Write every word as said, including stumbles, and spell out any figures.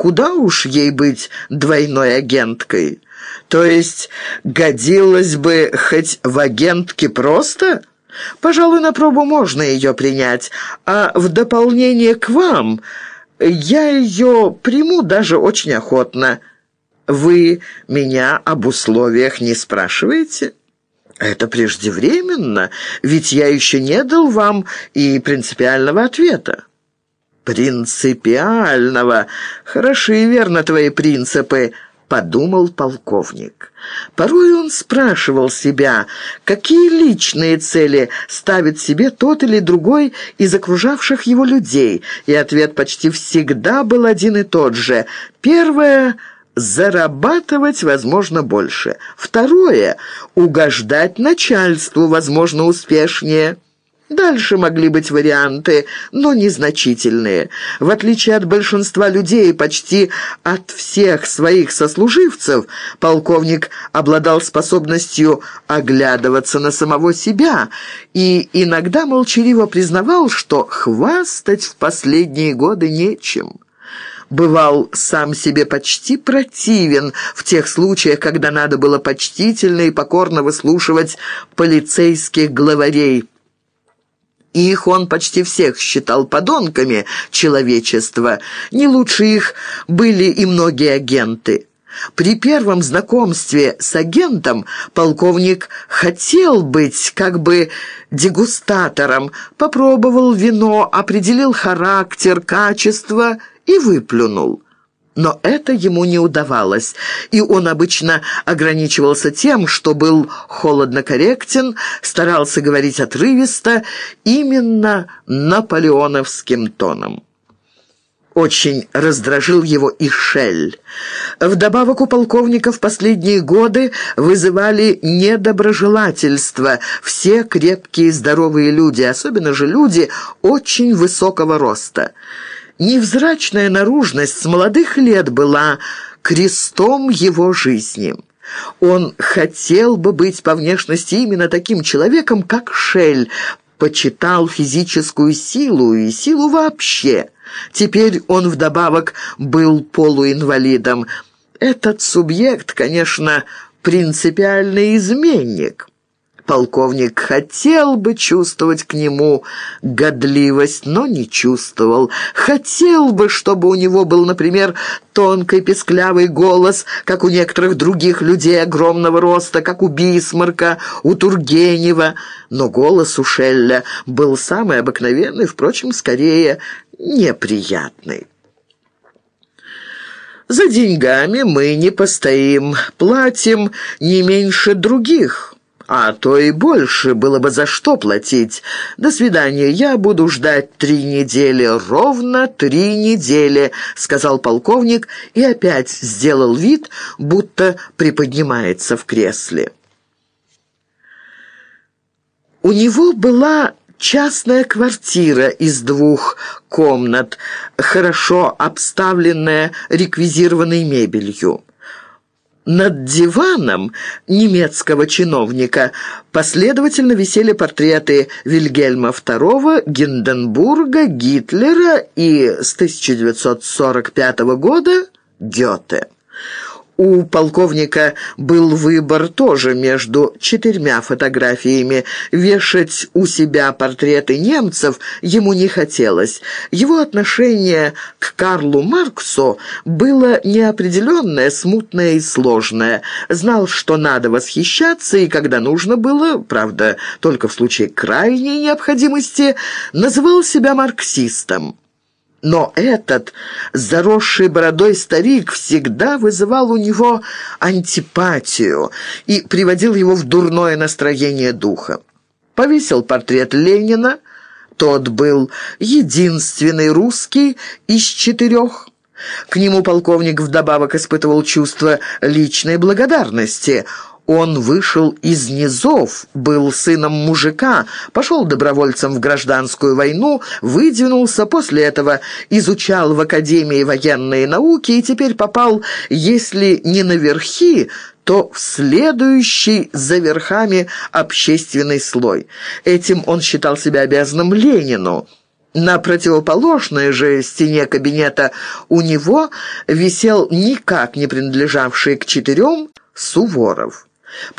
Куда уж ей быть двойной агенткой? То есть годилось бы хоть в агентке просто? Пожалуй, на пробу можно ее принять, а в дополнение к вам я ее приму даже очень охотно. Вы меня об условиях не спрашиваете? Это преждевременно, ведь я еще не дал вам и принципиального ответа. Принципиального? Хороши и верно твои принципы, подумал полковник. Порой он спрашивал себя, какие личные цели ставит себе тот или другой из окружавших его людей, и ответ почти всегда был один и тот же. Первое — зарабатывать, возможно, больше. Второе — угождать начальству, возможно, успешнее. Дальше могли быть варианты, но незначительные. В отличие от большинства людей, почти от всех своих сослуживцев, полковник обладал способностью оглядываться на самого себя и иногда молчаливо признавал, что хвастать в последние годы нечем. Бывал сам себе почти противен в тех случаях, когда надо было почтительно и покорно выслушивать полицейских главарей. Их он почти всех считал подонками человечества. Не лучше их были и многие агенты. При первом знакомстве с агентом полковник хотел быть как бы дегустатором, попробовал вино, определил характер, качество и выплюнул. Но это ему не удавалось, и он обычно ограничивался тем, что был холодно корректен, старался говорить отрывисто, именно наполеоновским тоном. Очень раздражил его и Шель. Вдобавок у полковника в последние годы вызывали недоброжелательство все крепкие и здоровые люди, особенно же люди очень высокого роста. Невзрачная наружность с молодых лет была крестом его жизни. Он хотел бы быть по внешности именно таким человеком, как Шель, почитал физическую силу и силу вообще. Теперь он вдобавок был полуинвалидом. Этот субъект, конечно, принципиальный изменник. Полковник хотел бы чувствовать к нему годливость, но не чувствовал. Хотел бы, чтобы у него был, например, тонкий песклявый голос, как у некоторых других людей огромного роста, как у Бисмарка, у Тургенева. Но голос у Шелля был самый обыкновенный, впрочем, скорее неприятный. «За деньгами мы не постоим, платим не меньше других». А то и больше, было бы за что платить. До свидания, я буду ждать три недели, ровно три недели», — сказал полковник и опять сделал вид, будто приподнимается в кресле. У него была частная квартира из двух комнат, хорошо обставленная реквизированной мебелью. Над диваном немецкого чиновника последовательно висели портреты Вильгельма второго, Гинденбурга, Гитлера и с тысяча девятьсот сорок пятого года Гёте. У полковника был выбор тоже между четырьмя фотографиями. Вешать у себя портреты немцев ему не хотелось. Его отношение к Карлу Марксу было неопределенное, смутное и сложное. Знал, что надо восхищаться, и когда нужно было, правда, только в случае крайней необходимости, называл себя марксистом. Но этот заросший бородой старик всегда вызывал у него антипатию и приводил его в дурное настроение духа. Повесил портрет Ленина. Тот был единственный русский из четырех. К нему полковник вдобавок испытывал чувство личной благодарности. Он вышел из низов, был сыном мужика, пошел добровольцем в гражданскую войну, выдвинулся, после этого изучал в Академии военные науки и теперь попал, если не на верхи, то в следующий за верхами общественный слой. Этим он считал себя обязанным Ленину. На противоположной же стене кабинета у него висел никак не принадлежавший к четырем Суворов.